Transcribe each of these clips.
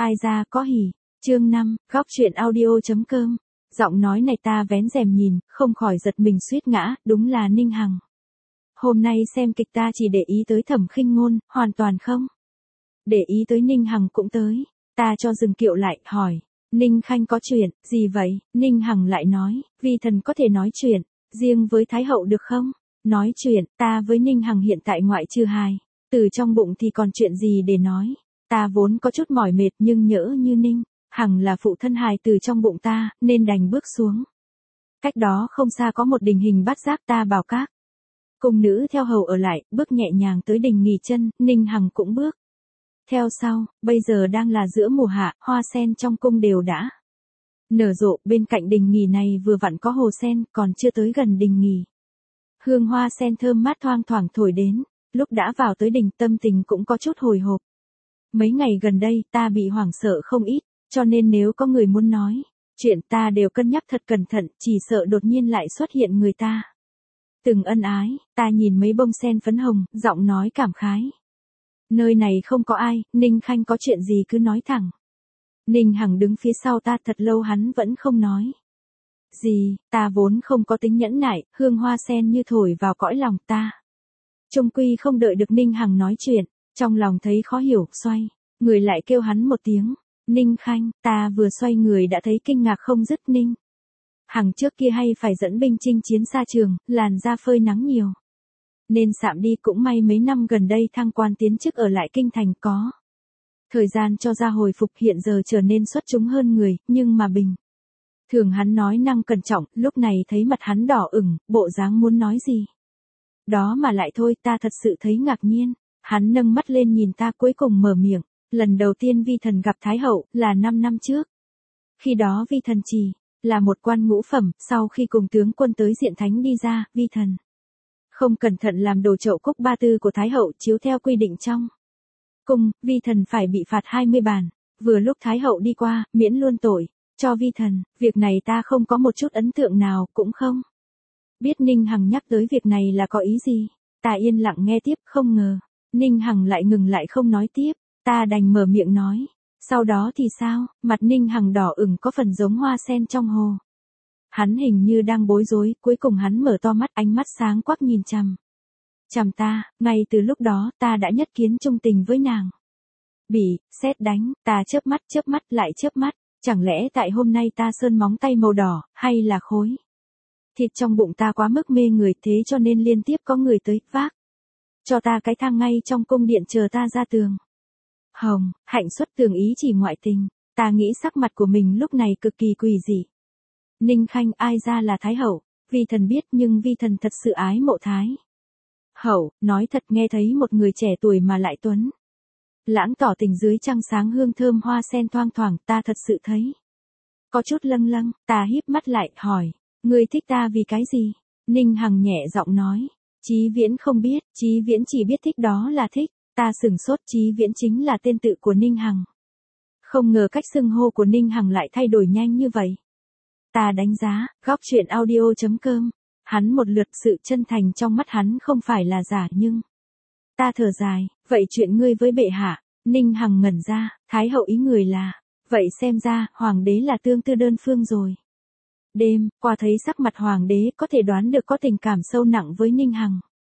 Ai ra có hỉ. Chương 5, góc truyện audio.com. Giọng nói này ta vén rèm nhìn, không khỏi giật mình suýt ngã, đúng là Ninh Hằng. Hôm nay xem kịch ta chỉ để ý tới Thẩm Khinh Ngôn, hoàn toàn không. Để ý tới Ninh Hằng cũng tới. Ta cho dừng kiệu lại, hỏi. Ninh Khanh có chuyện, gì vậy? Ninh Hằng lại nói, vi thần có thể nói chuyện, riêng với Thái Hậu được không? Nói chuyện, ta với Ninh Hằng hiện tại ngoại trừ hài. Từ trong bụng thì còn chuyện gì để nói. Ta vốn có chút mỏi mệt nhưng nhỡ như Ninh Hằng là phụ thân hài từ trong bụng ta, nên đành bước xuống. Cách đó không xa có một đình hình bát giác, ta bảo các cung nữ theo hầu ở lại, bước nhẹ nhàng tới đình nghỉ chân, Ninh Hằng cũng bước theo sau. Bây giờ đang là giữa mùa hạ, hoa sen trong cung đều đã nở rộ, bên cạnh đình nghỉ này vừa vặn có hồ sen, còn chưa tới gần đình nghỉ. Hương hoa sen thơm mát thoang thoảng thổi đến, lúc đã vào tới đình tâm tình cũng có chút hồi hộp. Mấy ngày gần đây ta bị hoảng sợ không ít, cho nên nếu có người muốn nói chuyện ta đều cân nhắc thật cẩn thận, chỉ sợ đột nhiên lại xuất hiện người ta từng ân ái. Ta nhìn mấy bông sen phấn hồng, giọng nói cảm khái. Nơi này không có ai, Ninh Khanh có chuyện gì cứ nói thẳng. Ninh Hằng đứng phía sau ta thật lâu hắn vẫn không nói gì. Ta vốn không có tính nhẫn nại, hương hoa sen như thổi vào cõi lòng ta. Chung quy không đợi được Ninh Hằng nói chuyện, trong lòng thấy khó hiểu, xoay người lại kêu hắn một tiếng. Ninh Khanh. Ta vừa xoay người đã thấy kinh ngạc không dứt. Ninh Hằng trước kia hay phải dẫn binh chinh chiến xa trường, làn da phơi nắng nhiều nên sạm đi, cũng may mấy năm gần đây thăng quan tiến chức ở lại kinh thành, có thời gian cho ra hồi phục, hiện giờ trở nên xuất chúng hơn người, nhưng mà bình thường hắn nói năng cẩn trọng, lúc này thấy mặt hắn đỏ ửng, bộ dáng muốn nói gì đó mà lại thôi. Ta thật sự thấy ngạc nhiên. Hắn nâng mắt lên nhìn ta, cuối cùng mở miệng. Lần đầu tiên vi thần gặp Thái Hậu là 5 năm trước. Khi đó vi thần chỉ là một quan ngũ phẩm, sau khi cùng tướng quân tới Diện Thánh đi ra, vi thần không cẩn thận làm đổ chậu cúc ba tư của Thái Hậu, chiếu theo quy định trong cung, vi thần phải bị phạt 20 bản. Vừa lúc Thái Hậu đi qua, miễn luôn tội cho vi thần. Việc này ta không có một chút ấn tượng nào, cũng không biết Ninh Hằng nhắc tới việc này là có ý gì. Ta yên lặng nghe tiếp, không ngờ Ninh Hằng lại ngừng lại không nói tiếp. Ta đành mở miệng nói. Sau đó thì sao? Mặt Ninh Hằng đỏ ửng, có phần giống hoa sen trong hồ. Hắn hình như đang bối rối, cuối cùng hắn mở to mắt, ánh mắt sáng quắc nhìn chằm ta. Ngay từ lúc đó ta đã nhất kiến chung tình với nàng. Bị sét đánh, ta chớp mắt lại chớp mắt. Chẳng lẽ tại hôm nay ta sơn móng tay màu đỏ, hay là khối thịt trong bụng ta quá mức mê người, thế cho nên liên tiếp có người tới vác cho ta cái thang ngay trong cung điện chờ ta ra tường. Hồng, hạnh xuất tường ý chỉ ngoại tình. Ta nghĩ sắc mặt của mình lúc này cực kỳ quỷ dị. Ninh Khanh. Ai ra là Thái Hậu? Vi thần biết, nhưng vi thần thật sự ái mộ Thái Hậu. Nói thật, nghe thấy một người trẻ tuổi mà lại tuấn lãng tỏ tình dưới trăng sáng, hương thơm hoa sen thoang thoảng, ta thật sự thấy có chút lâng lâng. Ta híp mắt lại, hỏi. Ngươi thích ta vì cái gì? Ninh Hằng nhẹ giọng nói. Chí Viễn không biết, Chí Viễn chỉ biết thích đó là thích. Ta sửng sốt, Chí Viễn chính là tên tự của Ninh Hằng. Không ngờ cách xưng hô của Ninh Hằng lại thay đổi nhanh như vậy. Ta đánh giá, góc truyện audio.com. Hắn một lượt, sự chân thành trong mắt hắn không phải là giả, nhưng ta thở dài. Vậy chuyện ngươi với bệ hạ? Ninh Hằng ngẩn ra. Thái Hậu ý người là, vậy xem ra hoàng đế là tương tư đơn phương rồi. Đêm qua thấy sắc mặt hoàng đế, có thể đoán được có tình cảm sâu nặng với Ninh Hằng.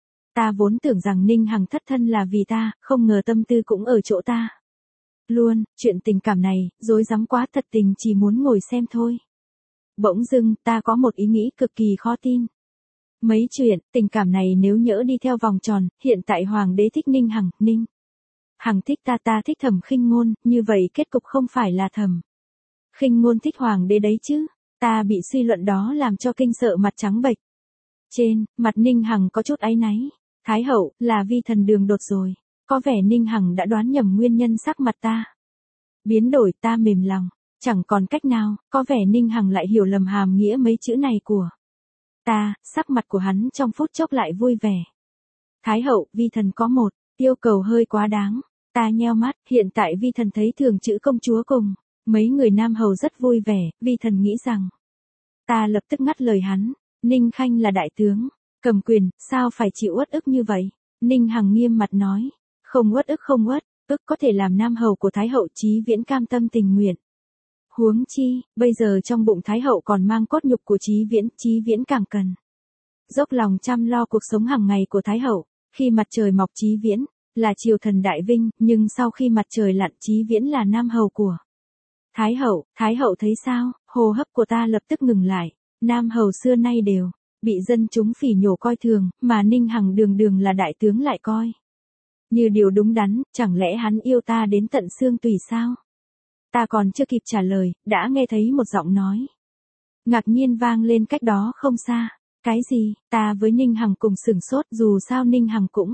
Ta vốn tưởng rằng Ninh Hằng thất thân là vì ta, không ngờ tâm tư cũng ở chỗ ta luôn. Chuyện tình cảm này rối rắm quá, thật tình chỉ muốn ngồi xem thôi. Bỗng dưng ta có một ý nghĩ cực kỳ khó tin. Mấy chuyện tình cảm này nếu nhỡ đi theo vòng tròn, hiện tại hoàng đế thích Ninh Hằng, Ninh Hằng thích ta, ta thích Thẩm Khinh Ngôn, như vậy kết cục không phải là Thẩm Khinh Ngôn thích hoàng đế đấy chứ? Ta bị suy luận đó làm cho kinh sợ, mặt trắng bệch. Trên mặt Ninh Hằng có chút áy náy. Thái Hậu, là vi thần đường đột rồi. Có vẻ Ninh Hằng đã đoán nhầm nguyên nhân sắc mặt ta biến đổi. Ta mềm lòng, chẳng còn cách nào. Có vẻ Ninh Hằng lại hiểu lầm hàm nghĩa mấy chữ này của ta. Sắc mặt của hắn trong phút chốc lại vui vẻ. Thái Hậu, vi thần có một yêu cầu hơi quá đáng. Ta nheo mắt. Hiện tại vi thần thấy thường chữ công chúa cùng mấy người nam hầu rất vui vẻ, vi thần nghĩ rằng. Ta lập tức ngắt lời hắn. Ninh Khanh là đại tướng cầm quyền, sao phải chịu uất ức như vậy? Ninh Hằng nghiêm mặt nói. Không uất ức, không uất ức có thể làm nam hầu của Thái hậu, Chí Viễn cam tâm tình nguyện. Huống chi, bây giờ trong bụng Thái hậu còn mang cốt nhục của Chí Viễn càng cần dốc lòng chăm lo cuộc sống hàng ngày của Thái hậu. Khi mặt trời mọc Chí Viễn là triều thần đại vinh, nhưng sau khi mặt trời lặn Chí Viễn là nam hầu của Thái hậu thấy sao? Hô hấp của ta lập tức ngừng lại. Nam hầu xưa nay đều bị dân chúng phỉ nhổ coi thường, mà Ninh Hằng đường đường là đại tướng lại coi như điều đúng đắn, chẳng lẽ hắn yêu ta đến tận xương tủy sao? Ta còn chưa kịp trả lời, đã nghe thấy một giọng nói ngạc nhiên vang lên cách đó không xa. Cái gì? Ta với Ninh Hằng cùng sửng sốt, dù sao Ninh Hằng cũng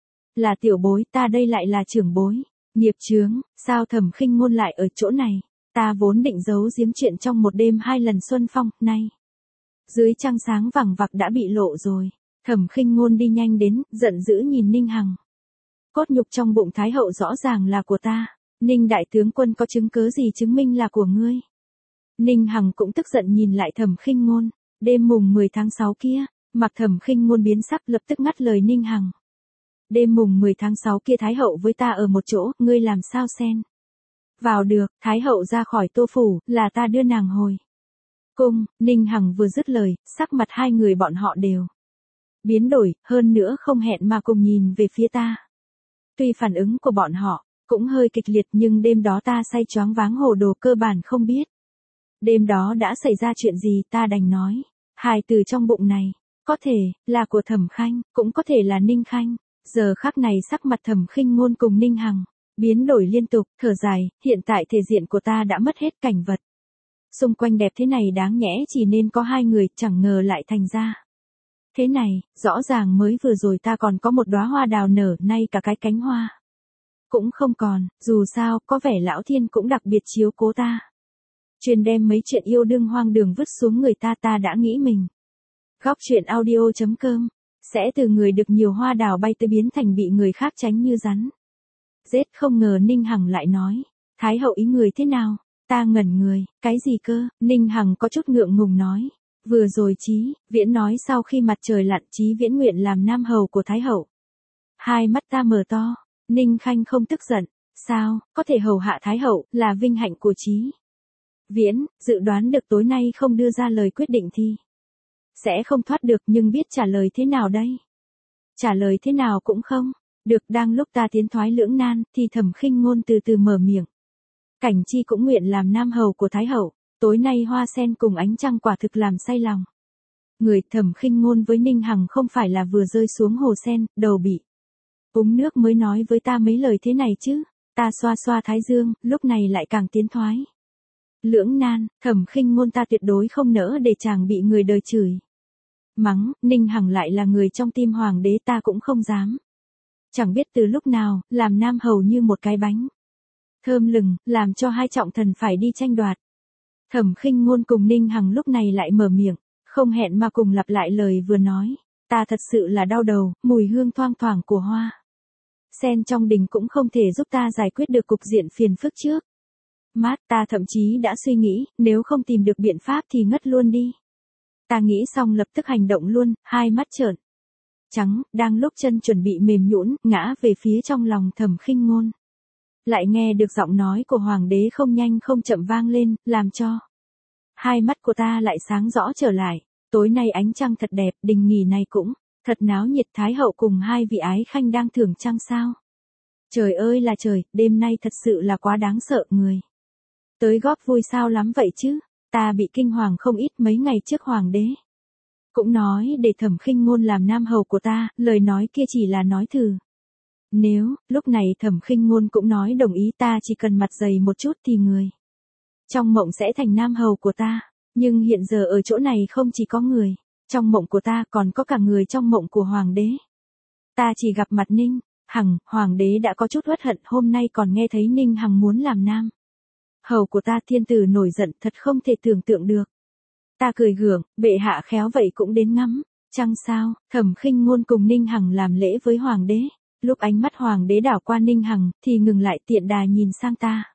là tiểu bối, ta đây lại là trưởng bối. Nghiệp chướng, sao Thẩm Khinh Ngôn lại ở chỗ này? Ta vốn định giấu giếm chuyện trong một đêm 2 lần xuân phong, nay dưới trăng sáng vằng vặc đã bị lộ rồi. Thẩm Khinh Ngôn đi nhanh đến, giận dữ nhìn Ninh Hằng. Cốt nhục trong bụng Thái hậu rõ ràng là của ta. Ninh đại tướng quân có chứng cớ gì chứng minh là của ngươi? Ninh Hằng cũng tức giận nhìn lại Thẩm Khinh Ngôn. Đêm mùng 10 tháng 6 kia, mặc Thẩm Khinh Ngôn biến sắc lập tức ngắt lời Ninh Hằng. Đêm mùng 10 tháng 6 kia Thái hậu với ta ở một chỗ, ngươi làm sao xen vào được? Thái hậu ra khỏi Tô phủ, là ta đưa nàng hồi cung. Ninh Hằng vừa dứt lời, sắc mặt hai người bọn họ đều biến đổi, hơn nữa không hẹn mà cùng nhìn về phía ta. Tuy phản ứng của bọn họ cũng hơi kịch liệt, nhưng đêm đó ta say choáng váng hồ đồ, cơ bản không biết đêm đó đã xảy ra chuyện gì. Ta đành nói, hài từ trong bụng này có thể là của Thẩm Khanh, cũng có thể là Ninh Khanh. Giờ khắc này sắc mặt Thẩm Khinh Ngôn cùng Ninh Hằng biến đổi liên tục, thở dài, hiện tại thể diện của ta đã mất hết, cảnh vật xung quanh đẹp thế này đáng nhẽ chỉ nên có hai người, chẳng ngờ lại thành ra thế này. Rõ ràng mới vừa rồi ta còn có một đóa hoa đào nở, nay cả cái cánh hoa cũng không còn. Dù sao, có vẻ lão thiên cũng đặc biệt chiếu cố ta, chuyên đem mấy chuyện yêu đương hoang đường vứt xuống người ta. Ta đã nghĩ mình Góc truyện audio.com sẽ từ người được nhiều hoa đào bay tới biến thành bị người khác tránh như rắn rết. Không ngờ Ninh Hằng lại nói, Thái hậu ý người thế nào? Ta ngẩn người, cái gì cơ? Ninh Hằng có chút ngượng ngùng nói, vừa rồi Chí Viễn nói sau khi mặt trời lặn Chí Viễn nguyện làm nam hầu của Thái hậu. Hai mắt ta mở to. Ninh Khanh không tức giận, sao có thể hầu hạ Thái hậu, là vinh hạnh của Chí Viễn. Dự đoán được tối nay không đưa ra lời quyết định thì sẽ không thoát được, nhưng biết trả lời thế nào đây? Trả lời thế nào cũng không được. Đang lúc ta tiến thoái lưỡng nan, thì Thẩm Khinh Ngôn từ từ mở miệng. Cảnh Chi cũng nguyện làm nam hầu của Thái hậu. Tối nay hoa sen cùng ánh trăng quả thực làm say lòng người. Thẩm Khinh Ngôn với Ninh Hằng không phải là vừa rơi xuống hồ sen, đầu bị uống nước mới nói với ta mấy lời thế này chứ. Ta xoa xoa thái dương, lúc này lại càng tiến thoái lưỡng nan. Thẩm Khinh Ngôn ta tuyệt đối không nỡ để chàng bị người đời chửi mắng. Ninh Hằng lại là người trong tim hoàng đế, ta cũng không dám. Chẳng biết từ lúc nào, làm nam hầu như một cái bánh thơm lừng, làm cho hai trọng thần phải đi tranh đoạt. Thẩm Khinh Ngôn cùng Ninh Hằng lúc này lại mở miệng, không hẹn mà cùng lặp lại lời vừa nói. Ta thật sự là đau đầu, mùi hương thoang thoảng của hoa sen trong đình cũng không thể giúp ta giải quyết được cục diện phiền phức trước mắt. Ta thậm chí đã suy nghĩ, nếu không tìm được biện pháp thì ngất luôn đi. Ta nghĩ xong lập tức hành động luôn, hai mắt trợn trắng. Đang lúc chân chuẩn bị mềm nhũn ngã về phía trong lòng Thẩm Khinh Ngôn, lại nghe được giọng nói của hoàng đế không nhanh không chậm vang lên, làm cho hai mắt của ta lại sáng rõ trở lại. Tối nay ánh trăng thật đẹp, đình nghỉ này cũng thật náo nhiệt. Thái hậu cùng hai vị ái khanh đang thưởng trăng sao? Trời ơi là trời, đêm nay thật sự là quá đáng sợ. Người tới góp vui sao lắm vậy chứ? Ta bị kinh hoàng không ít. Mấy ngày trước hoàng đế cũng nói để Thẩm Khinh Ngôn làm nam hầu của ta, lời nói kia chỉ là nói thử. Nếu lúc này Thẩm Khinh Ngôn cũng nói đồng ý, ta chỉ cần mặt dày một chút thì người trong mộng sẽ thành nam hầu của ta. Nhưng hiện giờ ở chỗ này không chỉ có người trong mộng của ta, còn có cả người trong mộng của hoàng đế. Ta chỉ gặp mặt Ninh Hằng, hoàng đế đã có chút uất hận, hôm nay còn nghe thấy Ninh Hằng muốn làm nam hầu của ta. Thiên tử nổi giận, thật không thể tưởng tượng được. Ta cười gượng, bệ hạ khéo vậy cũng đến ngắm trăng sao? Thẩm Khinh Ngôn cùng Ninh Hằng làm lễ với hoàng đế. Lúc ánh mắt hoàng đế đảo qua Ninh Hằng, thì ngừng lại, tiện đà nhìn sang ta.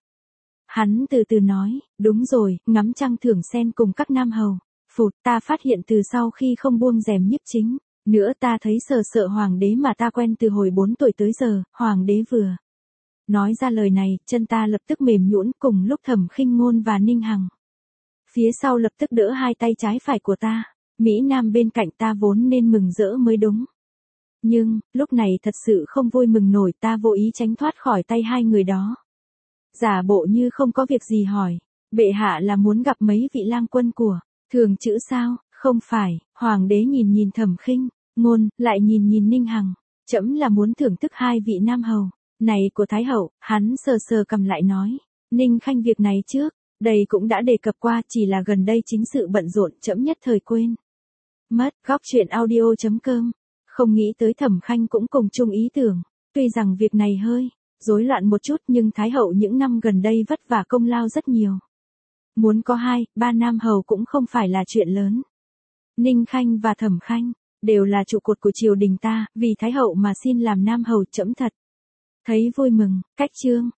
Hắn từ từ nói, đúng rồi, ngắm trăng thưởng sen cùng các nam hầu. Phụt, ta phát hiện từ sau khi không buông rèm nhiếp chính nữa, ta thấy sợ hoàng đế mà ta quen từ hồi 4 tuổi tới giờ. Hoàng đế vừa Nói ra lời này, chân ta lập tức mềm nhũn, cùng lúc Thẩm Khinh Ngôn và Ninh Hằng phía sau lập tức đỡ hai tay trái phải của ta. Mỹ Nam bên cạnh ta vốn nên mừng rỡ mới đúng. Nhưng, lúc này thật sự không vui mừng nổi, ta vô ý tránh thoát khỏi tay hai người đó. Giả bộ như không có việc gì hỏi, bệ hạ là muốn gặp mấy vị lang quân của Thường Chữ sao? Không phải. Hoàng đế nhìn nhìn Thẩm Khinh Ngôn, lại nhìn nhìn Ninh Hằng. Trẫm là muốn thưởng thức hai vị nam hầu này của Thái hậu. Hắn sờ sờ cầm lại nói, Ninh Khanh việc này trước đây cũng đã đề cập qua, chỉ là gần đây chính sự bận rộn, trẫm nhất thời quên mất. Góc truyện audio.com. Không nghĩ tới Thẩm Khanh cũng cùng chung ý tưởng. Tuy rằng việc này hơi rối loạn một chút, nhưng Thái hậu những năm gần đây vất vả công lao rất nhiều. Muốn có 2, 3 nam hầu cũng không phải là chuyện lớn. Ninh Khanh và Thẩm Khanh đều là trụ cột của triều đình ta, vì Thái hậu mà xin làm nam hầu, trẫm thật thấy vui mừng. Cách chương